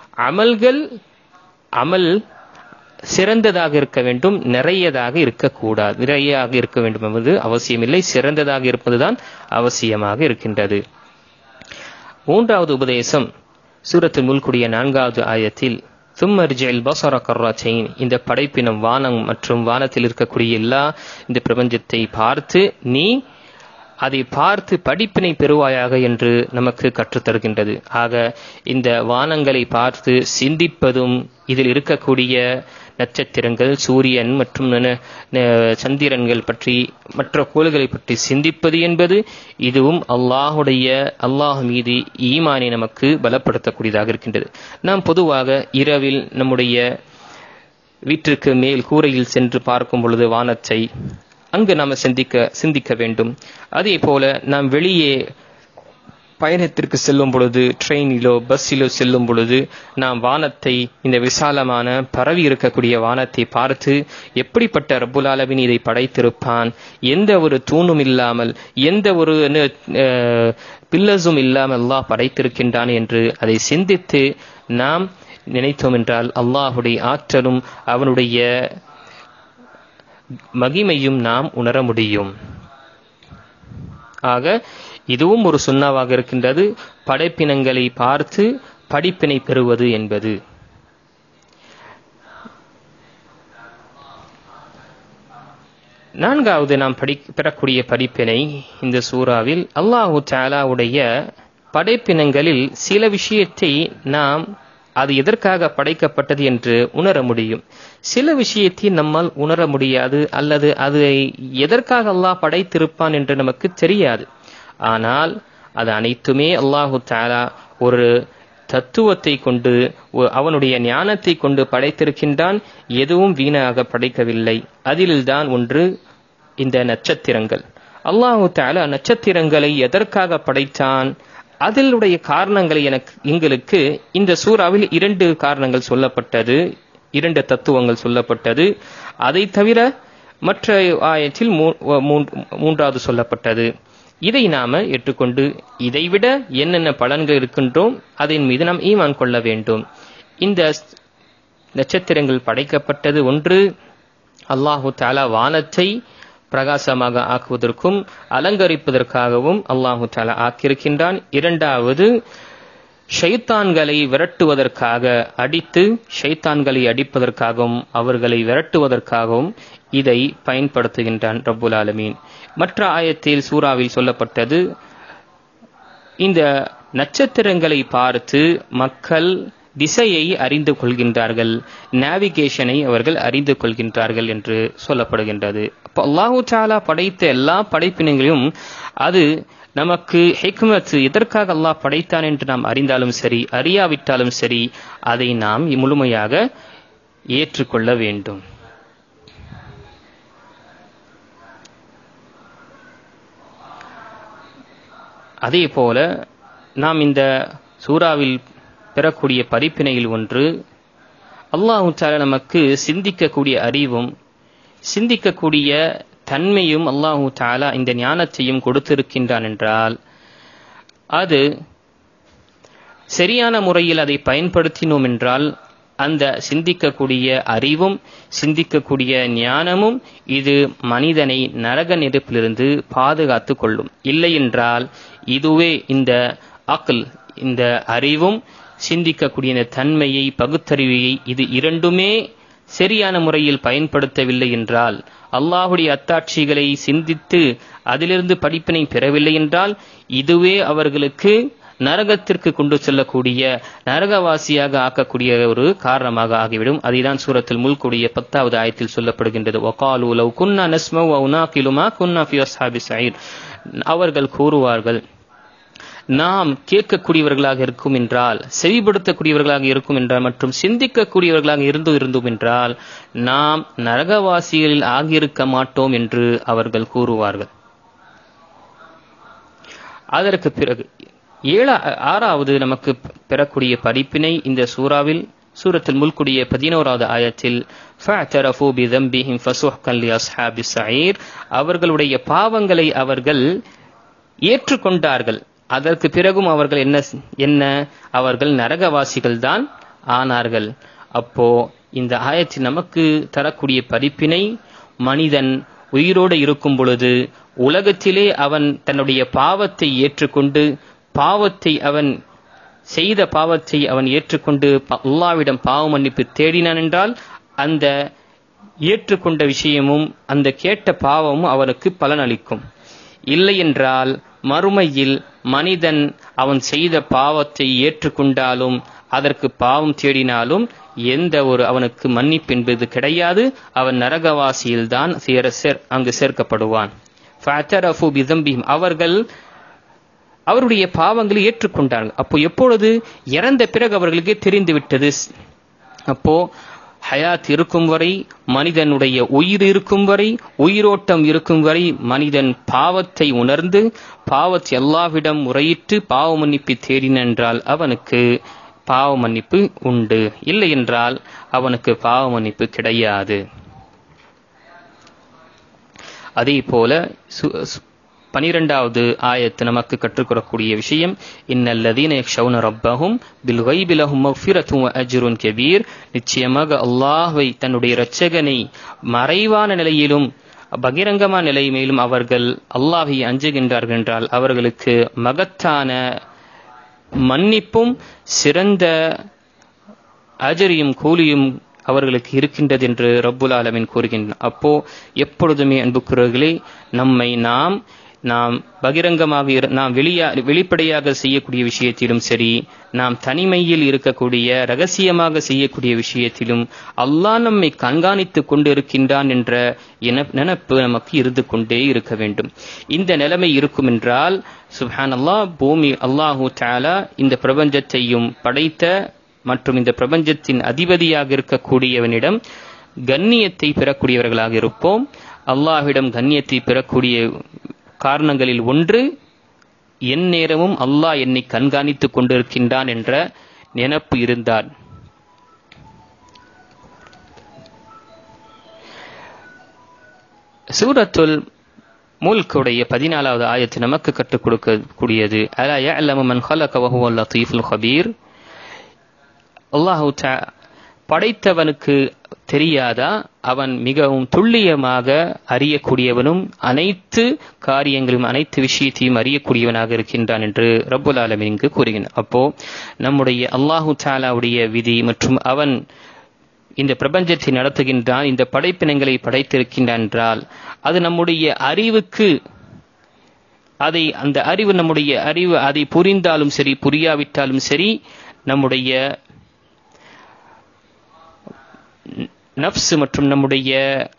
A: அமல் சிறந்ததாக இருக்க வேண்டும், நிறையதாக இருக்கக்கூடாது. நிறையாக இருக்க வேண்டும் என்பது அவசியமில்லை, சிறந்ததாக இருப்பதுதான் அவசியமாக இருக்கின்றது. மூன்றாவது உபதேசம் சூரத்துல் முல்குடைய 4வது ஆயத்தில் தும்மர்ஜில் பஸர கர்ரத்தைன், இந்த படைப்பினம் வானம் மற்றும் வானத்தில் இருக்கக்கூடிய எல்லா இந்த பிரபஞ்சத்தை பார்த்து நீ அதை பார்த்து படிப்பினை பெறுவாயாக என்று நமக்கு கற்றுத்தருகின்றது. ஆக இந்த வானங்களை பார்த்து சிந்திப்பதும் இதில் இருக்கக்கூடிய நட்சத்திரங்கள், சூரியன் மற்றும் சந்திரன்கள் பற்றி, மற்ற கோள்களை பற்றி சிந்திப்பது என்பது இதுவும் அல்லாஹ் மீது ஈமானை நமக்கு பலப்படுத்தக்கூடியதாக இருக்கின்றது. நாம் பொதுவாக இரவில் நம்முடைய வீட்டிற்கு மேல் கூரையில் சென்று பார்க்கும் பொழுது வானத்தை அங்கு நாம் சிந்திக்க வேண்டும். அதே போல நாம் வெளியே பயணத்திற்கு செல்லும் பொழுது, ட்ரெயினிலோ பஸ்ஸிலோ செல்லும் பொழுது நாம் வானத்தை, இந்த விசாலமான பரவி இருக்கக்கூடிய வானத்தை பார்த்து எப்படிப்பட்ட ரப்புல் ஆலமீன் இதை படைத்திருப்பான், எந்த ஒரு தூணும் இல்லாமல், எந்த ஒரு பில்லர்ஸும் இல்லாமல் அல்லாஹ் படைத்திருக்கின்றான் என்று அதை சிந்தித்து நாம் நினைத்தோம் என்றால் அல்லாஹுடைய ஆற்றலும் அவனுடைய மகிமையும் நாம் உணர முடியும். ஆக இதுவும் ஒரு சுன்னாவாக இருக்கின்றது, படைப்பினங்களை பார்த்து படிப்பினை பெறுவது என்பது. நான்காவது நாம் பெறக்கூடிய படிப்பினை இந்த சூறாவில் அல்லாஹு தஆலாவுடைய படைப்பினங்களில் சில விஷயத்தை நாம் அது எதற்காக படைக்கப்பட்டது என்று உணர முடியும். சில விஷயத்தை நம்மால் உணர முடியாது, அல்லது அதை எதற்காக அல்லாஹ் படைத்திருப்பான் என்று நமக்கு தெரியாது. ஆனால் அது அனைத்துமே அல்லாஹு தஆலா ஒரு தத்துவத்தை கொண்டு, அவனுடைய ஞானத்தை கொண்டு படைத்திருக்கின்றான். எதுவும் வீணாக படைக்கவில்லை. அதில்தான் ஒன்று இந்த நட்சத்திரங்கள். அல்லாஹு தஆலா நட்சத்திரங்களை எதற்காக படைத்தான், அதனுடைய காரணங்களை எங்களுக்கு இந்த சூறாவில் 2 காரணங்கள் சொல்லப்பட்டது, 2 தத்துவங்கள் சொல்லப்பட்டது. அதை தவிர மற்ற ஆயத்தில் 3வது சொல்லப்பட்டது. இதை நாம ஏற்றுக்கொண்டு இதைவிட என்னென்ன பலன்கள் இருக்கின்றோம் அதன் மீது நாம் ஈமான் கொள்ள வேண்டும். இந்த நட்சத்திரங்கள் படைக்கப்பட்டது ஒன்று, அல்லாஹு தஆலா வானத்தை பிரகாசமாக ஆக்குவதற்கும் அலங்கரிப்பதற்காகவும் அல்லாஹு தஆலா ஆக்கியிருக்கின்றான். 2வது ஷைத்தான்களை விரட்டுவதற்காக, ஷைத்தான்களை அடிப்பதற்காகவும் அவர்களை விரட்டுவதற்காகவும் இதை பயன்படுத்துகின்றான் ரப்புல் ஆலமீன். மற்ற ஆயத்தில் சூறாவில் சொல்லப்பட்டது, இந்த நட்சத்திரங்களை பார்த்து மக்கள் திசையை அறிந்து கொள்கின்றார்கள், நேவிகேஷனை அவர்கள் அறிந்து கொள்கின்றார்கள் என்று சொல்லப்படுகின்றது. அப்போ அல்லாஹு தஆலா படைத்த எல்லா படைப்பினங்களையும் அது நமக்கு ஹிக்மத், எதற்காக அல்லாஹ் படைத்தான் என்று நாம் அறிந்தாலும் சரி, அறியாவிட்டாலும் சரி, அதை நாம் முழுமையாக ஏற்றுக்கொள்ள வேண்டும். அதே போல நாம் இந்த சூறாவில் பெறக்கூடிய படிப்பினையில் ஒன்று, அல்லாஹு தஆலா நமக்கு சிந்திக்கக்கூடிய அறிவும் சிந்திக்கக்கூடிய தன்மையும் அல்லாஹு தஆலா இந்த ஞானத்தையும் கொடுத்திருக்கின்றான் என்றால், அது சரியான முறையில் அதை பயன்படுத்தினோம் என்றால் அந்த சிந்திக்கக்கூடிய அறிவும் சிந்திக்கக்கூடிய ஞானமும் இது மனிதனை நரக நெருப்பிலிருந்து பாதுகாத்து கொள்ளும். இல்லை என்றால் இதுவே இந்த அக்ல், இந்த அறிவும் சிந்திக்கக்கூடிய இந்த தன்மையை, பகுத்தறிவையை, இது இரண்டுமே சரியான முறையில் பயன்படுத்தவில்லை என்றால், அல்லாஹுடைய அத்தாட்சிகளை சிந்தித்து அதிலிருந்து படிப்பினை பெறவில்லை என்றால், இதுவே அவர்களுக்கு நரகத்திற்கு கொண்டு செல்லக்கூடிய, நரகவாசியாக ஆக்கக்கூடிய ஒரு காரணமாக ஆகிவிடும். அதுதான் சூரத்துல் முல்குடைய 10வது ஆயத்தில் சொல்லப்படுகின்றது. வகாலு லவ் குன்னா நஸ்மஉ வ நாகிலு மா குன்னா ஃபீ அஸ்ஹாபிஸ் ஸஈர். அவர்கள் கூறுவார்கள், நாம் கேட்கக்கூடியவர்களாக இருக்கும் என்றால், செவிப்படுத்தக்கூடியவர்களாக இருக்கும் என்றால், மற்றும் சிந்திக்கக்கூடியவர்களாக இருந்தோம் என்றால் நாம் நரகவாசிகளில் ஆகியிருக்க மாட்டோம் என்று அவர்கள் கூறுவார்கள். அதற்கு பிறகு 6வது நமக்கு பெறக்கூடிய படிப்பினை இந்த சூறாவில் சூரத்துல் முல்குடைய 11வது ஆயத்தில் ஃபஅதரஃபு பிதம்பிஹிம் ஃபஸுஹ்கன் லிஅஸ்ஹாபிஸ் ஸஈர், அவர்களுடைய பாவங்களை அவர்கள் ஏற்றுக்கொண்டார்கள். அதற்கு பிறகும் அவர்கள் என்ன அவர்கள் நரகவாசிகள் தான் ஆனார்கள். அப்போ இந்த ஆயத்தில் நமக்கு தரக்கூடிய படிப்பினை, மனிதன் உயிரோடு இருக்கும் பொழுது உலகத்திலே அவன் தன்னுடைய பாவத்தை ஏற்றுக்கொண்டு, அவன் செய்த பாவத்தை அவன் ஏற்றுக்கொண்டு அல்லாஹ்விடம் பாவ மன்னிப்பு தேடினான் என்றால், அந்த ஏற்றுக்கொண்ட விஷயமும் அந்த கேட்ட பாவமும் அவனுக்கு பலனளிக்கும். இல்லை என்றால் மறுமையில் மனிதன் அவன் செய்த பாவத்தை ஏற்றுக்கொண்டாலும் அதற்கு பாவம் தேடினாலும் எந்த ஒரு அவனுக்கு மன்னிப்பு என்பது கிடையாது. அவன் நரகவாசியில் தான் அங்கு சேர்க்கப்படுவான். ஃபஅதரஃபு பிதம்பிஹிம், அவர்கள் அவருடைய பாவங்களை ஏற்றுக்கொண்டார்கள். அப்போ எப்பொழுது? இறந்த பிறகு அவர்களுக்கு தெரிந்து விட்டது. அப்போ ஹயாத் இருக்கும் வரை, மனிதனுடைய உயிர் இருக்கும் வரை, உயிரோட்டம் இருக்கும் வரை மனிதன் பாவத்தை உணர்ந்து பாவத்தை அல்லாஹ்விடம் முறையிட்டு பாவ மன்னிப்பு தேடினென்றால் அவனுக்கு பாவ மன்னிப்பு உண்டு, இல்லை என்றால் அவனுக்கு பாவ மன்னிப்பு கிடையாது. அதே போல 12வது ஆயத்து நமக்கு கற்றுக்கொள்ளக்கூடிய விஷயம், இன்னல்லதீன யக்ஷௌன ரப்பஹும் பில் கைபி லஹும் மக்ஃபிரத்துன் வ அஜ்ருன் கபீர். நிச்சயமாக அல்லாஹ்வை தன்னுடைய இரட்சகனை மறைவான நிலையிலும் பகிரங்கமான நிலையிலும் அவர்கள் அல்லாஹ்வை அஞ்சுகின்றார்கள் என்றால் அவர்களுக்கு மகத்தான மன்னிப்பும் சிறந்த அஜரியும் கூலியும் அவர்களுக்கு இருக்கின்றது என்று ரப்புல் ஆலமீன் கூறுகின்றார். அப்போ எப்பொழுதுமே அன்புக்குரியவர்களே, நம்மை நாம் பகிரங்கமாக நாம் வெளிப்படையாக செய்யக்கூடிய விஷயத்திலும் சரி, நாம் தனிமையில் இருக்கக்கூடிய ரகசியமாக செய்யக்கூடிய விஷயத்திலும் அல்லாஹ் நம்மை கண்காணித்துக் கொண்டு இருக்கின்றான் என்ற நினைப்பு நமக்கு இருந்து கொண்டே இருக்க வேண்டும். இந்த நிலைமை இருக்கும் என்றால் சுப்ஹானல்லாஹ், பூமி அல்லாஹு தஆலா இந்த பிரபஞ்சத்தையும் படைத்த மற்றும் இந்த பிரபஞ்சத்தின் அதிபதியாக இருக்கக்கூடியவனிடம் கண்ணியத்தை பெறக்கூடியவர்களாக இருப்போம். அல்லாஹ்விடம் கண்ணியத்தை பெறக்கூடிய காரணங்களில் ஒன்று, என் நேரமும் அல்லாஹ் என்னை கண்காணித்துக் கொண்டிருக்கின்றான் என்ற நினைப்பு இருந்தார். சூரத்துல் முல்குடைய 14வது ஆயத்து நமக்கு கற்றுக் கொடுக்கக்கூடியது, அலா யஅலமு மன் ஹலக வ ஹுவல் லதீஃபுல் கபீர். அல்லாஹ் படைத்தவனுக்கு தெரியாதா, அவன் மிகவும் துல்லியமாக அறியக்கூடியவனும் அனைத்து காரியங்களும் அனைத்து விஷயத்தையும் அறியக்கூடியவனாக இருக்கின்றான் என்று ரப்புல் ஆலமீன் இங்கு கூறுகிறான். அப்போ நம்முடைய அல்லாஹு தஆலாவுடைய விதி மற்றும் அவன் இந்த பிரபஞ்சத்தை நடத்துகின்றான், இந்த படைப்பினங்களை படைத்திருக்கின்றான் என்றால் அது நம்முடைய அறிவுக்கு அந்த அறிவு நம்முடைய அறிவு அதை புரிந்தாலும் சரி புரியாவிட்டாலும் சரி, நம்முடைய நஃப்ஸ் மற்றும் நம்முடைய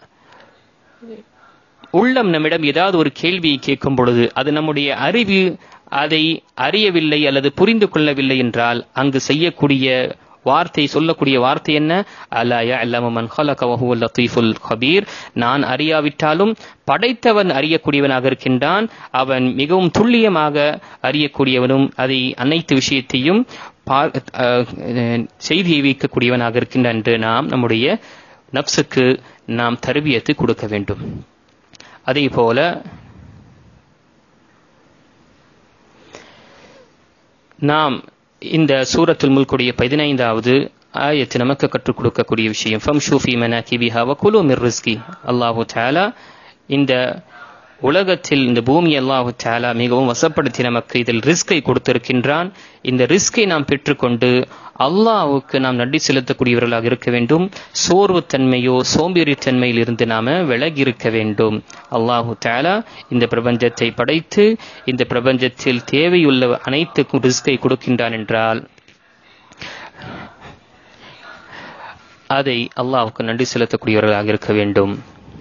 A: உள்ளம் நம்மிடம் ஏதாவது ஒரு கேள்வியை கேட்கும் பொழுது அது நம்முடைய அறிவு அதை அறியவில்லை அல்லது புரிந்து கொள்ளவில்லை என்றால் அங்கு சொல்லக்கூடிய வார்த்தை என்ன? அலா யஅலமு மன் ஹலக வ ஹுவல் லதீஃபுல் கபீர். நான் அறியாவிட்டாலும் படைத்தவன் அறியக்கூடியவனாக இருக்கின்றான், அவன் மிகவும் துல்லியமாக அறியக்கூடியவனும் அதை அனைத்து விஷயத்தையும் செய்தியை வைக்கக்கூடியவனாக இருக்கின்றான் என்று நாம் நம்முடைய நப்சுக்கு நாம் தர்பியத்து கொடுக்க வேண்டும். அதே போல நாம் இந்த சூரத்துல் முல்குடைய 15வது ஆயத்து நமக்கு கற்றுக் கொடுக்கக்கூடிய விஷயம், ஃபம்ஷூ ஃபீ மனாகிபிஹா வ குலூ மிர் ரிஸ்கி. அல்லாஹு தஆலா இந்த உலகத்தில் இந்த பூமி அல்லாஹு தஆலா மிகவும் வசப்படுத்தி நமக்கு இதில் ரிஸ்கை கொடுத்திருக்கின்றான். இந்த ரிஸ்கை நாம் பெற்றுக்கொண்டு அல்லாஹ்வுக்கு நாம் நன்றி செலுத்தக்கூடியவர்களாக இருக்க வேண்டும். சோர்வு தன்மையோ சோம்பேறித்தன்மையில் இருந்து நாம விலகி இருக்க வேண்டும். அல்லாஹு தஆலா இந்த பிரபஞ்சத்தை படைத்து இந்த பிரபஞ்சத்தில் தேவையுள்ள அனைத்துக்கும் ரிஸ்கை கொடுக்கின்றான் என்றால் அதை அல்லாஹ்வுக்கு நன்றி செலுத்தக்கூடியவர்களாக இருக்க வேண்டும்.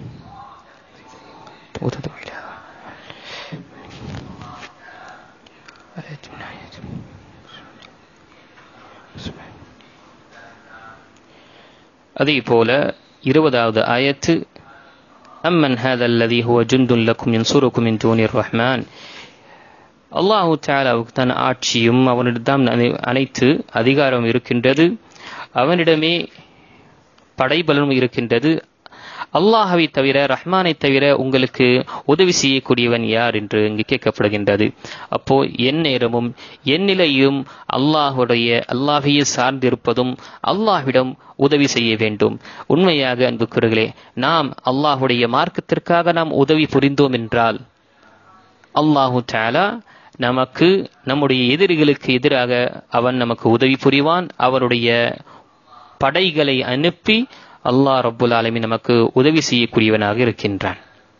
A: அதே போல 20வது ஆயத்து, அம்மன் ஹாதல் லதீ ஹுவ ஜுந்துன் லக்கும் யன்சுருக்கும் மின் தூனிர் ரஹ்மான். அல்லாஹு தஆலாவுக்கு தன் ஆட்சியும் அவனிடம் அனைத்து அதிகாரம் இருக்கின்றது, அவனிடமே படைபலனும் இருக்கின்றது. அல்லாஹ்வை தவிர ரஹ்மானை தவிர உங்களுக்கு உதவி செய்யக்கூடியவன் யார் என்று இங்கு கேட்கப்படுகின்றது. அப்போ என் நேரமும் என் நிலையும் அல்லாஹ்வையே சார்ந்திருப்பதும் அல்லாஹ்விடம் உதவி செய்ய வேண்டும். உண்மையாக அன்புக்குரியவர்களே, நாம் அல்லாஹ்வுடைய மார்க்கத்திற்காக நாம் உதவி புரிந்தோம் என்றால் அல்லாஹு தஆலா நமக்கு நம்முடைய எதிரிகளுக்கு எதிராக அவன் நமக்கு உதவி புரிவான். அவனுடைய படைகளை அனுப்பி அல்லாஹ் ரப்புல் ஆலமீன் நமக்கு உதவி செய்யக்கூடியவனாக இருக்கின்றான்.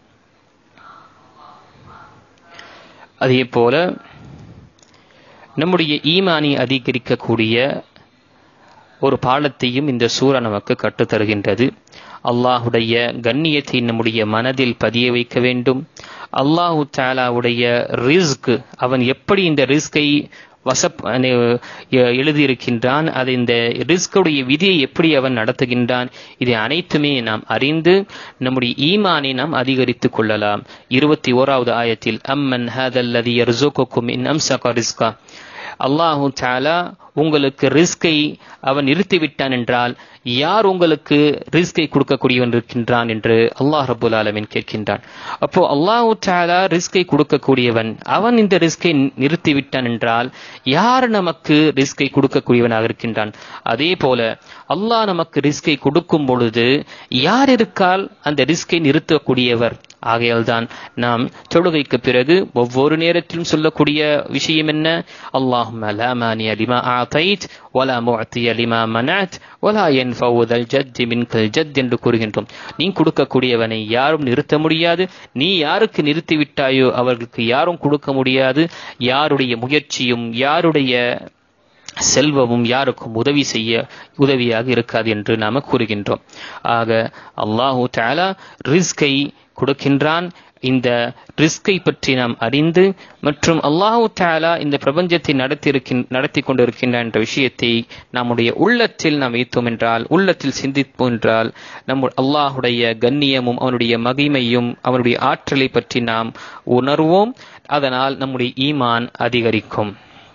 A: அதே போல நம்முடைய ஈமானை அதிகரிக்கக்கூடிய ஒரு பாடத்தையும் இந்த சூரா நமக்கு கற்றுத் தருகின்றது. அல்லாஹுடைய கண்ணியத்தை நம்முடைய மனதில் பதிய வைக்க வேண்டும். அல்லாஹு தஆலாவுடைய ரிஸ்க், அவன் எப்படி இந்த ரிஸ்கை எழுதியிருக்கின்றான். அது இந்த ரிஸ்குடைய விதியை எப்படி அவன் நடத்துகின்றான், இதை அனைத்துமே நாம் அறிந்து நம்முடைய ஈமானை நாம் அதிகரித்துக் கொள்ளலாம். 21வது ஆயத்தில் அம்மன் ஹதல்லதி யர்ஸுகுகும் இன் அம்ஸக ரிஸ்கா, அல்லாஹு தஆலா உங்களுக்கு ரிஸ்கை அவன் நிறுத்திவிட்டான் என்றால் யார் உங்களுக்கு ரிஸ்கை கொடுக்கக்கூடியவன் இருக்கின்றான் என்று அல்லாஹ் ரப்பல் ஆலமீன் கேட்கின்றான். அப்போ அல்லாஹு தஆலா ரிஸ்கை கொடுக்கக்கூடியவன், அவன் இந்த ரிஸ்கை நிறுத்திவிட்டான் என்றால் யார் நமக்கு ரிஸ்கை கொடுக்கக்கூடியவனாக இருக்கின்றான்? அதே போல அல்லாஹ் நமக்கு ரிஸ்கை கொடுக்கும் பொழுது யார் இருக்கால் அந்த ரிஸ்கை நிறுத்தக்கூடியவர்? ஆகையால் தான் நாம் தொழுகைக்கு பிறகு ஒவ்வொரு நேரத்திலும் சொல்லக்கூடிய விஷயம் என்ன? அல்லாஹும்ம லா மானிய லிமா ஆதைத் வலா முஅத்திய லிமா மனஅத் வலா யன்ஃபஉ தல் ஜத்தி மின்கல் ஜத் என்று கூறுகின்றோம். நீ கொடுக்கக்கூடியவனை யாரும் நிறுத்த முடியாது, நீ யாருக்கு நிறுத்திவிட்டாயோ அவர்களுக்கு யாரும் கொடுக்க முடியாது. யாருடைய முயற்சியும் யாருடைய செல்வமும் யாருக்கும் உதவியாக இருக்காது என்று நாம கூறுகின்றோம். ஆக அல்லாஹு தஆலா ரிஸ்கை கொடுக்கின்றான். இந்த ரிஸ்கை பற்றி நாம் அறிந்து மற்றும் அல்லாஹு தஆலா இந்த பிரபஞ்சத்தை நடத்தி கொண்டிருக்கின்றான் என்ற விஷயத்தை நம்முடைய உள்ளத்தில் நாம் வைத்தோம் என்றால், உள்ளத்தில் சிந்திப்போம் என்றால், அல்லாஹுடைய கண்ணியமும் அவனுடைய மகிமையும் அவனுடைய ஆற்றலை பற்றி நாம் உணர்வோம். அதனால் நம்முடைய ஈமான் அதிகரிக்கும்.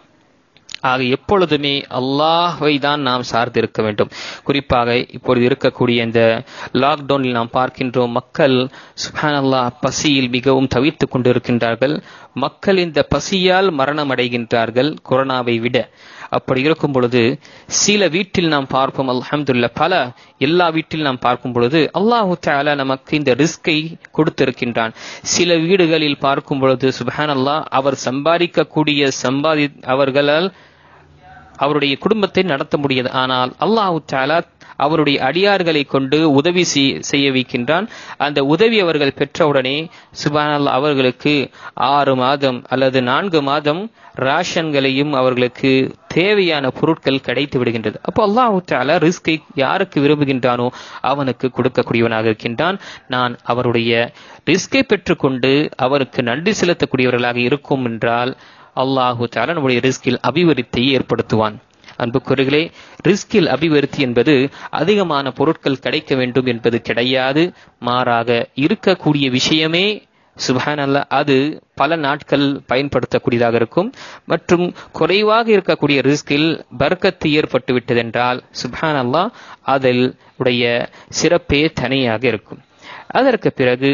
A: ஆக எப்பொழுதுமே அல்லாஹ்வை தான் நாம் சார்ந்திருக்க வேண்டும். குறிப்பாக இப்பொழுது இருக்கக்கூடிய இந்த லாக்டவுனில் நாம் பார்க்கின்றோம், மக்கள் சுப்ஹானல்லாஹ் பசியில் மிகவும் தவித்துக் கொண்டிருக்கின்றார்கள். மக்கள் இந்த பசியால் மரணம் அடைகின்றார்கள் கொரோனாவை விட. அப்படி இருக்கும் பொழுது சில வீட்டில் நாம் பார்ப்போம், அல்ஹம்துலில்லாஹ் எல்லா வீட்டில் நாம் பார்க்கும் பொழுது அல்லாஹு தஆலா நமக்கு இந்த ரிஸ்கை கொடுத்திருக்கின்றான். சில வீடுகளில் பார்க்கும் பொழுது சுப்ஹானல்லாஹ் அவர் சம்பாதிக்கக்கூடிய அவர்களால் அவருடைய குடும்பத்தை நடத்த முடியாது. ஆனால் அல்லாஹு தஆலா அவருடைய அடியார்களை கொண்டு உதவி செய்ய வைக்கின்றான். அந்த உதவி அவர்கள் பெற்றவுடனே சுப்ஹானல்லாஹ் அவர்களுக்கு 6 மாதம் அல்லது 4 மாதம் ராஷன்களையும் அவர்களுக்கு தேவையான பொருட்கள் கிடைத்து விடுகின்றது. அப்போ அல்லாஹு தஆலா ரிஸ்கை யாருக்கு விரும்புகின்றானோ அவனுக்கு கொடுக்கக்கூடியவனாக இருக்கின்றான். நான் அவருடைய ரிஸ்கை பெற்றுக்கொண்டு அவருக்கு நன்றி செலுத்தக்கூடியவர்களாக இருக்கும் என்றால் அல்லாஹு தஆலா நம்முடைய ரிஸ்கில் அபிவிருத்தியை ஏற்படுத்துவான். அன்புக்குரியவர்களே, ரிஸ்கில் அபிவிருத்தி என்பது அதிகமான பொருட்கள் கிடைக்க வேண்டும் என்பது கிடையாது. மாறாக இருக்கக்கூடிய விஷயமே சுப்ஹானல்லாஹ் அது பல நாட்கள் பயன்படுத்தக்கூடியதாக இருக்கும். மற்றும் குறைவாக இருக்கக்கூடிய ரிஸ்கில் பர்க்கத்து ஏற்பட்டு விட்டதென்றால் சுப்ஹானல்லாஹ் அதில் உடைய சிறப்பே தனியாக இருக்கும். அதற்கு பிறகு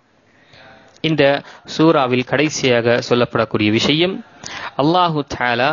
A: இந்த சூராவில் கடைசியாக சொல்லப்படக்கூடிய விஷயம், அல்லாஹு தஆலா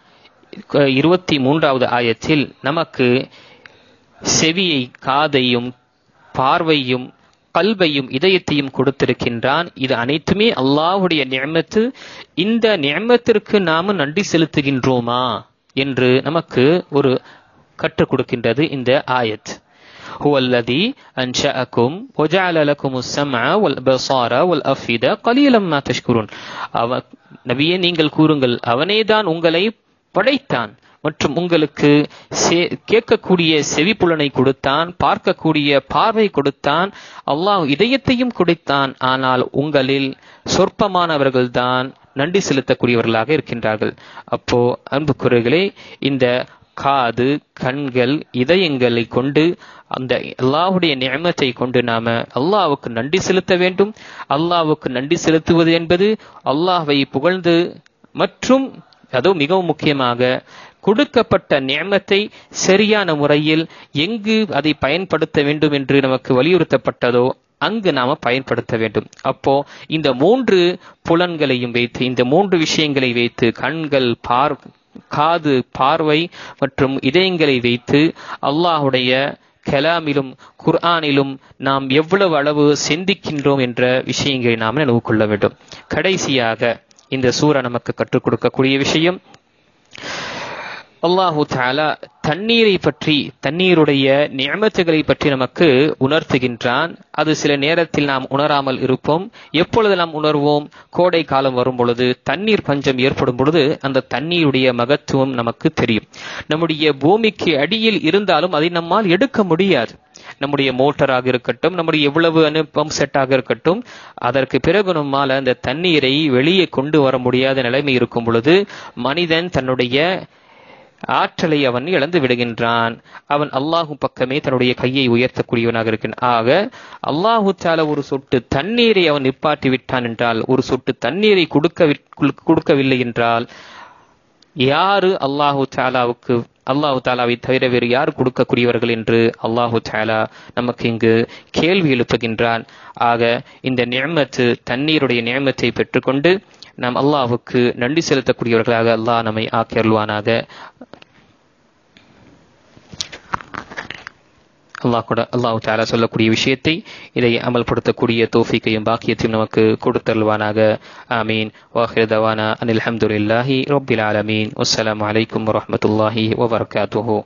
A: 23வது ஆயத்தில் நமக்கு செவியை, காதையும், பார்வையும், கல்வையும், இதயத்தையும் கொடுத்திருக்கின்றான். இது அனைத்துமே அல்லாஹ்வுடைய நிஅமத்து. இந்த நிஅமத்திற்கு நாம நன்றி செலுத்துகின்றோமா என்று நமக்கு ஒரு கற்றுக் கொடுக்கின்றது இந்த ஆயத். ஹுவல்லதி அன்ஷஅகும் வஜஅல லகுமுஸ் ஸம்அ வல் அப்ஸார வல் அஃபித கலீலம் மா தஷ்குரூன். நபியே நீங்கள் கூறுங்கள், அவனேதான் உங்களை படைத்தான் மற்றும் உங்களுக்கு கேட்கக்கூடிய செவிப்புலனை கொடுத்தான், பார்க்கக்கூடிய பார்வை கொடுத்தான், அல்லாஹ் இதயத்தையும் கொடுத்தான். ஆனால் உங்களில் சொற்பமானவர்கள்தான் நன்றி செலுத்தக்கூடியவர்களாக இருக்கின்றார்கள். அப்போ அன்புக்குரியவர்களே, இந்த காது, கண்கள், இதயங்களை கொண்டு அந்த அல்லாஹ்வுடைய நிஅமத்தை கொண்டு நாம அல்லாஹ்வுக்கு நன்றி செலுத்த வேண்டும். அல்லாஹ்வுக்கு நன்றி செலுத்துவது என்பது அல்லாஹ்வை புகழ்ந்து மற்றும் அதுவும் மிகவும் முக்கியமாக கொடுக்கப்பட்ட நிஅமத்தை சரியான முறையில் எங்கு அதை பயன்படுத்த வேண்டும் என்று நமக்கு வலியுறுத்தப்பட்டதோ அங்கு நாம பயன்படுத்த வேண்டும். அப்போ இந்த 3 புலன்களையும் வைத்து, இந்த 3 விஷயங்களை வைத்து, கண்கள், காது, பார்வை மற்றும் இதயங்களை வைத்து அல்லாஹ்வுடைய கலாமிலும் குர்ஆனிலும் நாம் எவ்வளவு அளவு சிந்திக்கின்றோம் என்ற விஷயங்களை நாம் நினைவு கொள்ள வேண்டும். கடைசியாக இந்த சூரா நமக்கு கற்றுக் கொடுக்கக்கூடிய விஷயம், அல்லாஹு தஆலா தண்ணீரை பற்றி, தண்ணீருடைய நிஅமத்துகளை பற்றி நமக்கு உணர்த்துகின்றான். அது சில நேரத்தில் நாம் உணராமல் இருப்போம். எப்பொழுது நாம் உணர்வோம்? கோடை காலம் வரும் பொழுது, தண்ணீர் பஞ்சம் ஏற்படும் பொழுது அந்த தண்ணீருடைய மகத்துவம் நமக்கு தெரியும். நம்முடைய பூமிக்கு அடியில் இருந்தாலும் அதை நம்மால் எடுக்க முடியாது. நம்முடைய மோட்டராக இருக்கட்டும், நம்முடைய எவ்வளவு பம்ப் செட்டாக இருக்கட்டும், அதற்கு பிறகு நம்மால் அந்த தண்ணீரை வெளியே கொண்டு வர முடியாத நிலைமை இருக்கும் பொழுது மனிதன் தன்னுடைய ஆற்றலை அவன் இழந்து விடுகின்றான். அவன் அல்லாஹு பக்கமே தன்னுடைய கையை உயர்த்தக்கூடியவனாக இருக்கின்றான். ஆக அல்லாஹு தஆலா ஒரு சொட்டு தண்ணீரை அவன் நிப்பாட்டி விட்டான் என்றால், ஒரு சொட்டு தண்ணீரை கொடுக்கவில்லை என்றால், யாரு அல்லாஹு தஆலாவை தவிர வேறு யார் கொடுக்கக்கூடியவர்கள் என்று அல்லாஹு தஆலா நமக்கு இங்கு கேள்வி எழுப்புகின்றான். ஆக இந்த நிஅமத்து, தண்ணீருடைய நிஅமத்தை பெற்றுக்கொண்டு நாம் அல்லாஹ்வுக்கு நன்றி செலுத்தக்கூடியவர்களாக அல்லாஹ் நம்மை ஆக்கியருள்வானாக. அல்லாஹ் தஆலா சொல்லக்கூடிய விஷயத்தை இதை அமல்படுத்தக்கூடிய தௌஃபீக்கையும் பாக்கியத்தையும் நமக்கு கொடுத்தருள்வானாக. ஆமீன். வாஹிரு தவானா அனில் ஹம்துலில்லாஹி ரப்பில் ஆலமீன். வஸ்ஸலாமு அலைக்கும் வரஹ்மத்துல்லாஹி வபரகாத்துஹு.